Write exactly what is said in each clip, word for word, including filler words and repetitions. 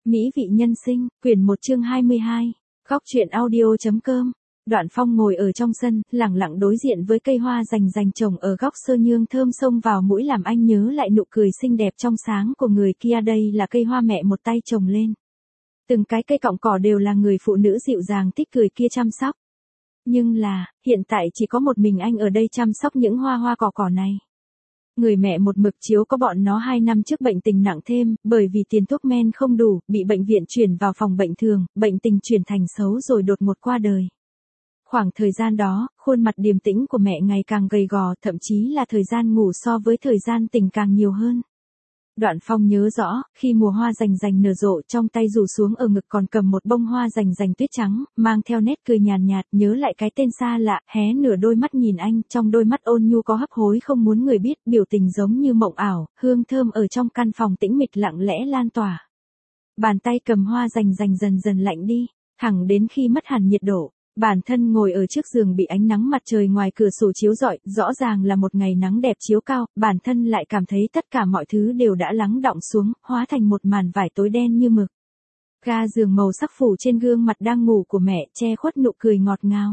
Mỹ vị nhân sinh, quyển một chương hai mươi hai, góc truyện audio.com. Đoạn Phong ngồi ở trong sân, lặng lặng đối diện với cây hoa rành rành trồng ở góc sơ nhương thơm xông vào mũi làm anh nhớ lại nụ cười xinh đẹp trong sáng của người kia. Đây là cây hoa mẹ một tay trồng lên. Từng cái cây cọng cỏ đều là người phụ nữ dịu dàng tích cười kia chăm sóc. Nhưng là, hiện tại chỉ có một mình anh ở đây chăm sóc những hoa hoa cỏ cỏ này. Người mẹ một mực chiếu có bọn nó hai năm trước bệnh tình nặng thêm, bởi vì tiền thuốc men không đủ, bị bệnh viện chuyển vào phòng bệnh thường, bệnh tình chuyển thành xấu rồi đột ngột qua đời. Khoảng thời gian đó, khuôn mặt điềm tĩnh của mẹ ngày càng gầy gò, thậm chí là thời gian ngủ so với thời gian tỉnh càng nhiều hơn. Đoạn Phong nhớ rõ, khi mùa hoa rành rành nở rộ, trong tay rủ xuống ở ngực còn cầm một bông hoa rành rành tuyết trắng, mang theo nét cười nhàn nhạt, nhớ lại cái tên xa lạ, hé nửa đôi mắt nhìn anh, trong đôi mắt ôn nhu có hấp hối không muốn người biết, biểu tình giống như mộng ảo, hương thơm ở trong căn phòng tĩnh mịch lặng lẽ lan tỏa. Bàn tay cầm hoa rành rành dần dần lạnh đi, thẳng đến khi mất hẳn nhiệt độ. Bản thân ngồi ở trước giường bị ánh nắng mặt trời ngoài cửa sổ chiếu rọi, rõ ràng là một ngày nắng đẹp chiếu cao, bản thân lại cảm thấy tất cả mọi thứ đều đã lắng đọng xuống, hóa thành một màn vải tối đen như mực. Ga giường màu sắc phủ trên gương mặt đang ngủ của mẹ, che khuất nụ cười ngọt ngào.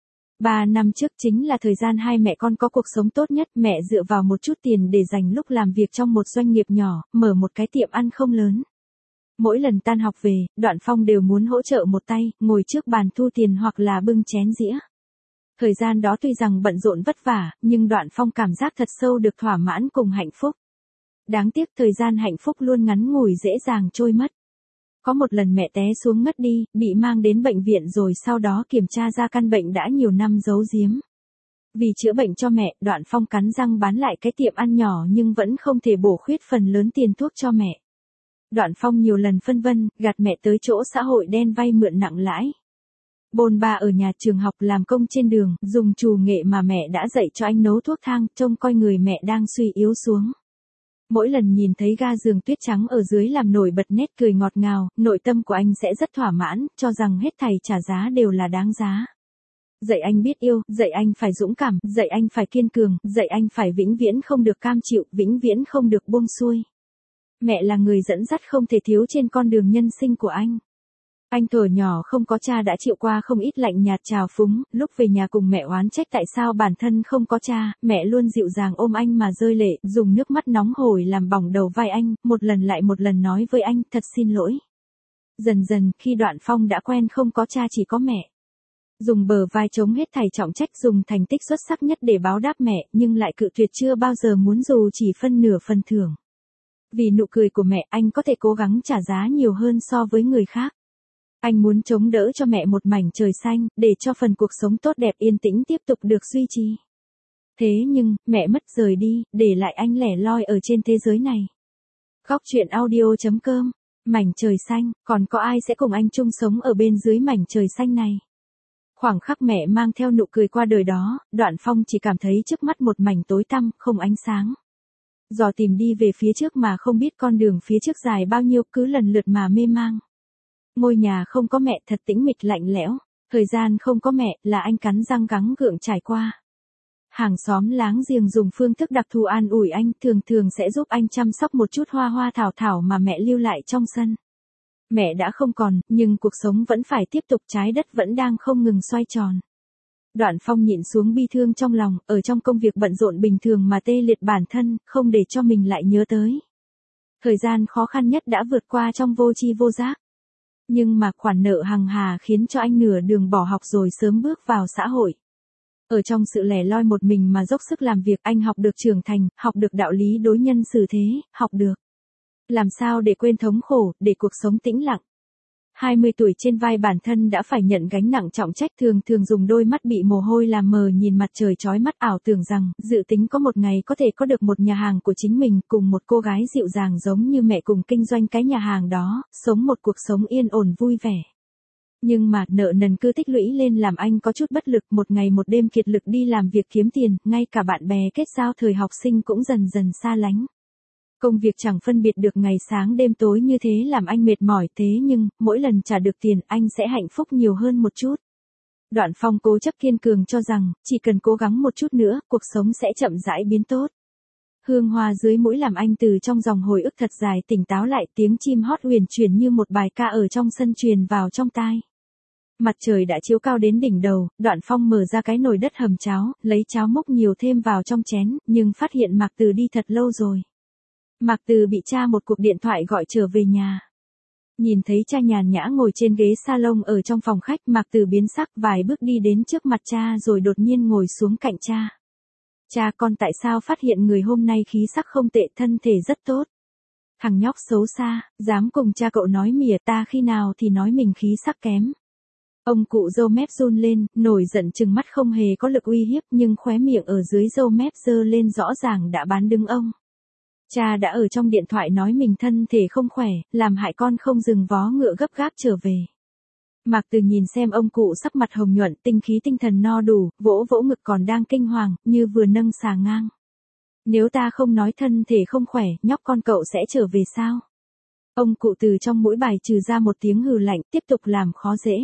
Ba năm trước chính là thời gian hai mẹ con có cuộc sống tốt nhất, mẹ dựa vào một chút tiền để dành lúc làm việc trong một doanh nghiệp nhỏ, mở một cái tiệm ăn không lớn. Mỗi lần tan học về, Đoạn Phong đều muốn hỗ trợ một tay, ngồi trước bàn thu tiền hoặc là bưng chén dĩa. Thời gian đó tuy rằng bận rộn vất vả, nhưng Đoạn Phong cảm giác thật sâu được thỏa mãn cùng hạnh phúc. Đáng tiếc thời gian hạnh phúc luôn ngắn ngủi dễ dàng trôi mất. Có một lần mẹ té xuống ngất đi, bị mang đến bệnh viện rồi sau đó kiểm tra ra căn bệnh đã nhiều năm giấu giếm. Vì chữa bệnh cho mẹ, Đoạn Phong cắn răng bán lại cái tiệm ăn nhỏ nhưng vẫn không thể bổ khuyết phần lớn tiền thuốc cho mẹ. Đoạn Phong nhiều lần phân vân, gạt mẹ tới chỗ xã hội đen vay mượn nặng lãi. Bôn ba ở nhà trường học làm công trên đường, dùng trù nghệ mà mẹ đã dạy cho anh nấu thuốc thang, trông coi người mẹ đang suy yếu xuống. Mỗi lần nhìn thấy ga giường tuyết trắng ở dưới làm nổi bật nét cười ngọt ngào, nội tâm của anh sẽ rất thỏa mãn, cho rằng hết thảy trả giá đều là đáng giá. Dạy anh biết yêu, dạy anh phải dũng cảm, dạy anh phải kiên cường, dạy anh phải vĩnh viễn không được cam chịu, vĩnh viễn không được buông xuôi. Mẹ là người dẫn dắt không thể thiếu trên con đường nhân sinh của anh. Anh thuở nhỏ không có cha đã chịu qua không ít lạnh nhạt trào phúng, lúc về nhà cùng mẹ oán trách tại sao bản thân không có cha, mẹ luôn dịu dàng ôm anh mà rơi lệ, dùng nước mắt nóng hổi làm bỏng đầu vai anh, một lần lại một lần nói với anh, thật xin lỗi. Dần dần, khi Đoạn Phong đã quen không có cha chỉ có mẹ. Dùng bờ vai chống hết thảy trọng trách, dùng thành tích xuất sắc nhất để báo đáp mẹ, nhưng lại cự tuyệt chưa bao giờ muốn dù chỉ phân nửa phần thưởng. Vì nụ cười của mẹ, anh có thể cố gắng trả giá nhiều hơn so với người khác. Anh muốn chống đỡ cho mẹ một mảnh trời xanh, để cho phần cuộc sống tốt đẹp yên tĩnh tiếp tục được duy trì. Thế nhưng, mẹ mất rời đi, để lại anh lẻ loi ở trên thế giới này. Góc truyện audio.com, mảnh trời xanh, còn có ai sẽ cùng anh chung sống ở bên dưới mảnh trời xanh này? Khoảng khắc mẹ mang theo nụ cười qua đời đó, Đoạn Phong chỉ cảm thấy trước mắt một mảnh tối tăm, không ánh sáng. Dò tìm đi về phía trước mà không biết con đường phía trước dài bao nhiêu, cứ lần lượt mà mê mang. Ngôi nhà không có mẹ thật tĩnh mịch lạnh lẽo, thời gian không có mẹ là anh cắn răng gắng gượng trải qua. Hàng xóm láng giềng dùng phương thức đặc thù an ủi anh, thường thường sẽ giúp anh chăm sóc một chút hoa hoa thảo thảo mà mẹ lưu lại trong sân. Mẹ đã không còn, nhưng cuộc sống vẫn phải tiếp tục, trái đất vẫn đang không ngừng xoay tròn. Đoạn Phong nhịn xuống bi thương trong lòng, ở trong công việc bận rộn bình thường mà tê liệt bản thân, không để cho mình lại nhớ tới. Thời gian khó khăn nhất đã vượt qua trong vô tri vô giác. Nhưng mà khoản nợ hằng hà khiến cho anh nửa đường bỏ học rồi sớm bước vào xã hội. Ở trong sự lẻ loi một mình mà dốc sức làm việc, anh học được trưởng thành, học được đạo lý đối nhân xử thế, học được làm sao để quên thống khổ, để cuộc sống tĩnh lặng. hai mươi tuổi trên vai bản thân đã phải nhận gánh nặng trọng trách, thường thường dùng đôi mắt bị mồ hôi làm mờ nhìn mặt trời chói mắt, ảo tưởng rằng, dự tính có một ngày có thể có được một nhà hàng của chính mình, cùng một cô gái dịu dàng giống như mẹ cùng kinh doanh cái nhà hàng đó, sống một cuộc sống yên ổn vui vẻ. Nhưng mà, nợ nần cứ tích lũy lên làm anh có chút bất lực, một ngày một đêm kiệt lực đi làm việc kiếm tiền, ngay cả bạn bè kết giao thời học sinh cũng dần dần xa lánh. Công việc chẳng phân biệt được ngày sáng đêm tối như thế làm anh mệt mỏi, thế nhưng, mỗi lần trả được tiền anh sẽ hạnh phúc nhiều hơn một chút. Đoạn Phong cố chấp kiên cường cho rằng, chỉ cần cố gắng một chút nữa, cuộc sống sẽ chậm rãi biến tốt. Hương hoa dưới mũi làm anh từ trong dòng hồi ức thật dài tỉnh táo lại, tiếng chim hót huyền chuyển như một bài ca ở trong sân truyền vào trong tai. Mặt trời đã chiếu cao đến đỉnh đầu, Đoạn Phong mở ra cái nồi đất hầm cháo, lấy cháo múc nhiều thêm vào trong chén, nhưng phát hiện Mạc Từ đi thật lâu rồi. Mạc Từ bị cha một cuộc điện thoại gọi trở về nhà. Nhìn thấy cha nhàn nhã ngồi trên ghế salon ở trong phòng khách, Mạc Từ biến sắc, vài bước đi đến trước mặt cha rồi đột nhiên ngồi xuống cạnh cha. Cha, con tại sao phát hiện người hôm nay khí sắc không tệ, thân thể rất tốt. Thằng nhóc xấu xa, dám cùng cha cậu nói mỉa, ta khi nào thì nói mình khí sắc kém. Ông cụ râu mép run lên, nổi giận trừng mắt không hề có lực uy hiếp, nhưng khóe miệng ở dưới râu mép giơ lên rõ ràng đã bán đứng ông. Cha đã ở trong điện thoại nói mình thân thể không khỏe, làm hại con không dừng vó ngựa gấp gáp trở về. Mạc Từ nhìn xem ông cụ sắc mặt hồng nhuận, tinh khí tinh thần no đủ, vỗ vỗ ngực còn đang kinh hoàng, như vừa nâng xà ngang. Nếu ta không nói thân thể không khỏe, nhóc con cậu sẽ trở về sao? Ông cụ từ trong mũi bài trừ ra một tiếng hừ lạnh, tiếp tục làm khó dễ.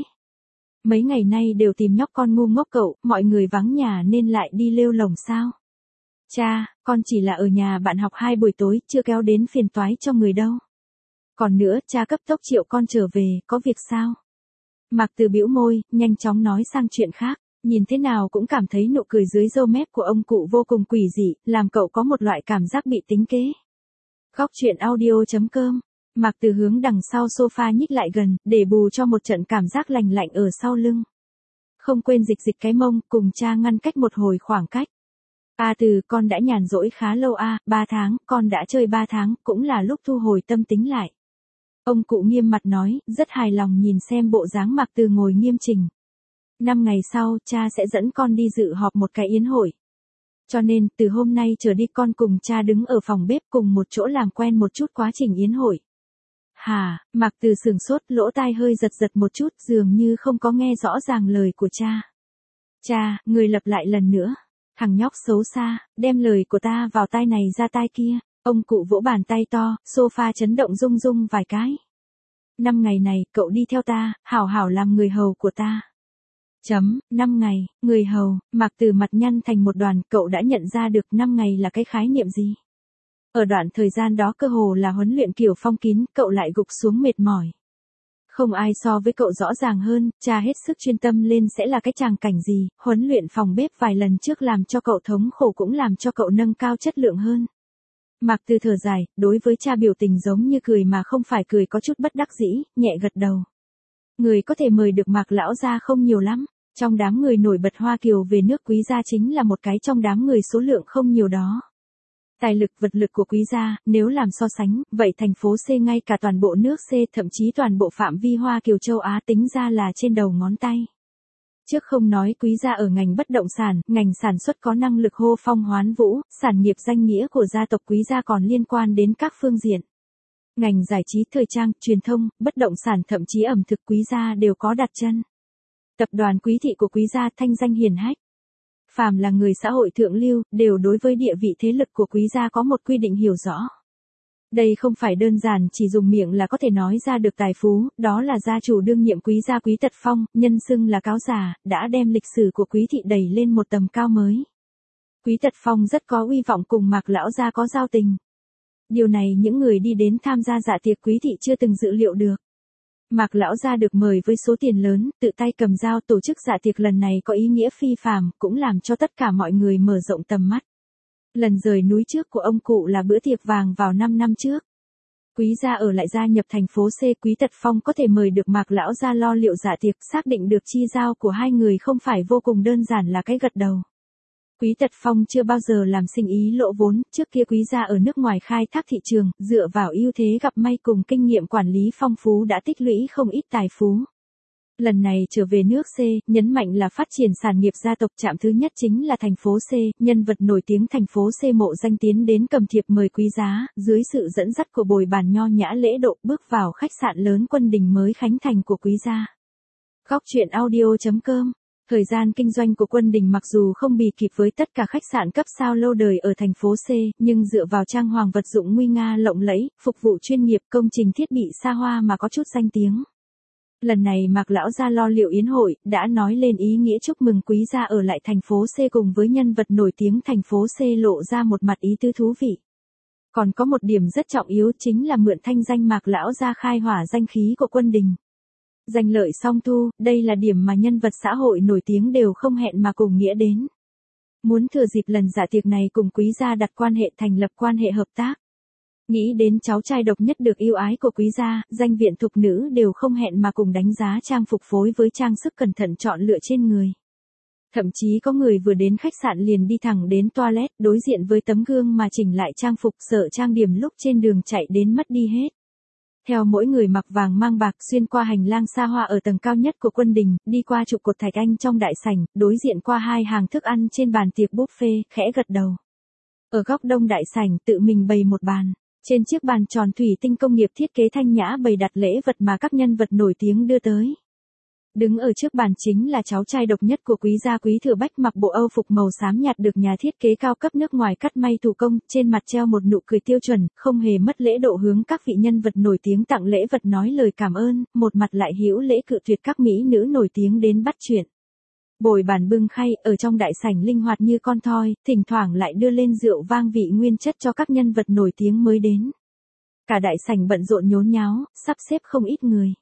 Mấy ngày nay đều tìm nhóc con ngu ngốc cậu, mọi người vắng nhà nên lại đi lêu lồng sao? Cha, con chỉ là ở nhà bạn học hai buổi tối, chưa kéo đến phiền toái cho người đâu. Còn nữa, cha cấp tốc triệu con trở về, có việc sao? Mạc Từ bĩu môi, nhanh chóng nói sang chuyện khác, nhìn thế nào cũng cảm thấy nụ cười dưới râu mép của ông cụ vô cùng quỷ dị, làm cậu có một loại cảm giác bị tính kế. Góc truyện audio chấm com. Mạc Từ hướng đằng sau sofa nhích lại gần, để bù cho một trận cảm giác lành lạnh ở sau lưng. Không quên dịch dịch cái mông, cùng cha ngăn cách một hồi khoảng cách. A Từ, con đã nhàn rỗi khá lâu a, à, ba tháng, con đã chơi ba tháng, cũng là lúc thu hồi tâm tính lại. Ông cụ nghiêm mặt nói, rất hài lòng nhìn xem bộ dáng Mạc Từ ngồi nghiêm chỉnh. Năm ngày sau, cha sẽ dẫn con đi dự họp một cái yến hội. Cho nên, từ hôm nay trở đi con cùng cha đứng ở phòng bếp cùng một chỗ làm quen một chút quá trình yến hội. Hà, Mạc Từ sửng sốt, lỗ tai hơi giật giật một chút, dường như không có nghe rõ ràng lời của cha. Cha, người lặp lại lần nữa. Thằng nhóc xấu xa, đem lời của ta vào tai này ra tai kia. Ông cụ vỗ bàn tay to, sofa chấn động rung rung vài cái. Năm ngày này, cậu đi theo ta, hảo hảo làm người hầu của ta. Chấm, năm ngày, người hầu, Mạc Từ mặt nhăn thành một đoàn, cậu đã nhận ra được năm ngày là cái khái niệm gì. Ở đoạn thời gian đó cơ hồ là huấn luyện kiểu phong kín, cậu lại gục xuống mệt mỏi. Không ai so với cậu rõ ràng hơn, cha hết sức chuyên tâm lên sẽ là cái tràng cảnh gì, huấn luyện phòng bếp vài lần trước làm cho cậu thống khổ cũng làm cho cậu nâng cao chất lượng hơn. Mạc Từ thở dài, đối với cha biểu tình giống như cười mà không phải cười, có chút bất đắc dĩ, nhẹ gật đầu. Người có thể mời được Mạc lão gia không nhiều lắm, trong đám người nổi bật Hoa Kiều về nước Quý gia chính là một cái trong đám người số lượng không nhiều đó. Tài lực vật lực của Quý gia, nếu làm so sánh, vậy thành phố C ngay cả toàn bộ nước C thậm chí toàn bộ phạm vi Hoa Kiều châu Á tính ra là trên đầu ngón tay. Trước không nói Quý gia ở ngành bất động sản, ngành sản xuất có năng lực hô phong hoán vũ, sản nghiệp danh nghĩa của gia tộc Quý gia còn liên quan đến các phương diện. Ngành giải trí, thời trang, truyền thông, bất động sản thậm chí ẩm thực Quý gia đều có đặt chân. Tập đoàn Quý thị của Quý gia thanh danh hiển hách. Phàm là người xã hội thượng lưu, đều đối với địa vị thế lực của Quý gia có một quy định hiểu rõ. Đây không phải đơn giản chỉ dùng miệng là có thể nói ra được tài phú, đó là gia chủ đương nhiệm Quý gia Quý Tật Phong, nhân xưng là cáo già, đã đem lịch sử của Quý thị đẩy lên một tầm cao mới. Quý Tật Phong rất có uy vọng, cùng Mạc lão gia có giao tình. Điều này những người đi đến tham gia dạ tiệc Quý thị chưa từng dự liệu được. Mạc lão gia được mời với số tiền lớn, tự tay cầm dao tổ chức dạ tiệc lần này có ý nghĩa phi phàm, cũng làm cho tất cả mọi người mở rộng tầm mắt. Lần rời núi trước của ông cụ là bữa tiệc vàng vào năm năm trước. Quý gia ở lại gia nhập thành phố C, Quý Tật Phong có thể mời được Mạc lão gia lo liệu dạ tiệc, xác định được chi giao của hai người không phải vô cùng đơn giản là cái gật đầu. Quý Tật Phong chưa bao giờ làm sinh ý lỗ vốn, trước kia Quý gia ở nước ngoài khai thác thị trường, dựa vào ưu thế gặp may cùng kinh nghiệm quản lý phong phú đã tích lũy không ít tài phú. Lần này trở về nước C, nhấn mạnh là phát triển sản nghiệp gia tộc, chạm thứ nhất chính là thành phố C, nhân vật nổi tiếng thành phố C Mộ Danh tiến đến cầm thiệp mời quý giá, dưới sự dẫn dắt của bồi bàn nho nhã lễ độ bước vào khách sạn lớn Quân Đình mới khánh thành của quý gia. Góc truyện audio chấm com. Thời gian kinh doanh của Quân Đình mặc dù không bì kịp với tất cả khách sạn cấp sao lâu đời ở thành phố C, nhưng dựa vào trang hoàng vật dụng nguy nga lộng lẫy, phục vụ chuyên nghiệp, công trình thiết bị xa hoa mà có chút danh tiếng. Lần này Mạc lão gia lo liệu yến hội, đã nói lên ý nghĩa chúc mừng quý gia ở lại thành phố C cùng với nhân vật nổi tiếng thành phố C lộ ra một mặt ý tứ thú vị. Còn có một điểm rất trọng yếu chính là mượn thanh danh Mạc lão gia khai hỏa danh khí của quân đình. Danh lợi song thu, đây là điểm mà nhân vật xã hội nổi tiếng đều không hẹn mà cùng nghĩa đến. Muốn thừa dịp lần dạ tiệc này cùng quý gia đặt quan hệ thành lập quan hệ hợp tác. Nghĩ đến cháu trai độc nhất được yêu ái của quý gia, danh viện thục nữ đều không hẹn mà cùng đánh giá trang phục phối với trang sức cẩn thận chọn lựa trên người. Thậm chí có người vừa đến khách sạn liền đi thẳng đến toilet đối diện với tấm gương mà chỉnh lại trang phục sợ trang điểm lúc trên đường chạy đến mất đi hết. Theo mỗi người mặc vàng mang bạc xuyên qua hành lang xa hoa ở tầng cao nhất của quân đình, đi qua trụ cột thạch anh trong đại sảnh, đối diện qua hai hàng thức ăn trên bàn tiệc buffet, khẽ gật đầu. Ở góc đông đại sảnh tự mình bày một bàn. Trên chiếc bàn tròn thủy tinh công nghiệp thiết kế thanh nhã bày đặt lễ vật mà các nhân vật nổi tiếng đưa tới. Đứng ở trước bàn chính là cháu trai độc nhất của quý gia Quý Thừa Bách mặc bộ âu phục màu xám nhạt được nhà thiết kế cao cấp nước ngoài cắt may thủ công, trên mặt treo một nụ cười tiêu chuẩn, không hề mất lễ độ hướng các vị nhân vật nổi tiếng tặng lễ vật nói lời cảm ơn, một mặt lại hữu lễ cự tuyệt các mỹ nữ nổi tiếng đến bắt chuyện. Bồi bàn bưng khay, ở trong đại sảnh linh hoạt như con thoi, thỉnh thoảng lại đưa lên rượu vang vị nguyên chất cho các nhân vật nổi tiếng mới đến. Cả đại sảnh bận rộn nhốn nháo, sắp xếp không ít người.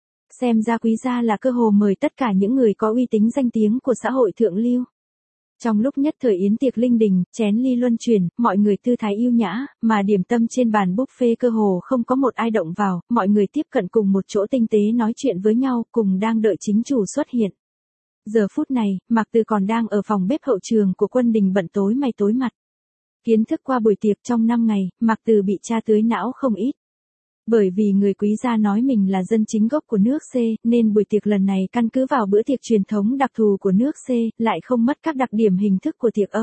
Xem ra quý gia là cơ hồ mời tất cả những người có uy tín danh tiếng của xã hội thượng lưu. Trong lúc nhất thời yến tiệc linh đình, chén ly luân chuyển, mọi người tư thái yêu nhã, mà điểm tâm trên bàn buffet cơ hồ không có một ai động vào, mọi người tiếp cận cùng một chỗ tinh tế nói chuyện với nhau, cùng đang đợi chính chủ xuất hiện. Giờ phút này, Mạc Từ còn đang ở phòng bếp hậu trường của quân đình bận tối mày tối mặt. Kiến thức qua buổi tiệc trong năm ngày, Mạc Từ bị tra tưới não không ít. Bởi vì người quý gia nói mình là dân chính gốc của nước C, nên buổi tiệc lần này căn cứ vào bữa tiệc truyền thống đặc thù của nước C, lại không mất các đặc điểm hình thức của tiệc Âu.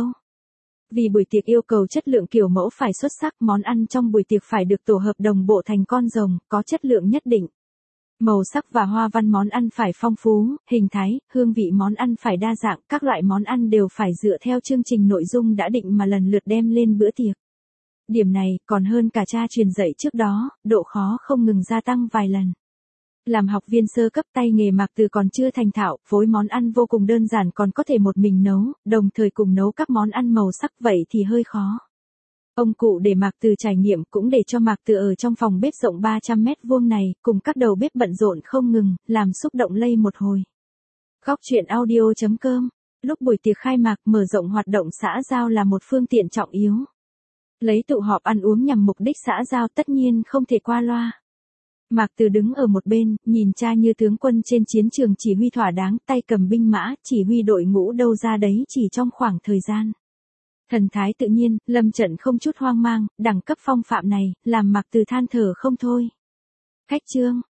Vì buổi tiệc yêu cầu chất lượng kiểu mẫu phải xuất sắc, món ăn trong buổi tiệc phải được tổ hợp đồng bộ thành con rồng, có chất lượng nhất định. Màu sắc và hoa văn món ăn phải phong phú, hình thái, hương vị món ăn phải đa dạng, các loại món ăn đều phải dựa theo chương trình nội dung đã định mà lần lượt đem lên bữa tiệc. Điểm này, còn hơn cả cha truyền dạy trước đó, độ khó không ngừng gia tăng vài lần. Làm học viên sơ cấp tay nghề Mạc Từ còn chưa thành thạo, phối món ăn vô cùng đơn giản còn có thể một mình nấu, đồng thời cùng nấu các món ăn màu sắc vậy thì hơi khó. Ông cụ để Mạc Từ trải nghiệm cũng để cho Mạc Từ ở trong phòng bếp rộng ba trăm mét vuông này, cùng các đầu bếp bận rộn không ngừng, làm xúc động lây một hồi. Góc truyện audio chấm com. Lúc buổi tiệc khai mạc mở rộng hoạt động xã giao là một phương tiện trọng yếu. Lấy tụ họp ăn uống nhằm mục đích xã giao tất nhiên không thể qua loa. Mạc Từ đứng ở một bên, nhìn cha như tướng quân trên chiến trường chỉ huy thỏa đáng, tay cầm binh mã, chỉ huy đội ngũ đâu ra đấy chỉ trong khoảng thời gian. Thần thái tự nhiên, lâm trận không chút hoang mang, đẳng cấp phong phạm này, làm Mạc Từ than thở không thôi. Khách trương,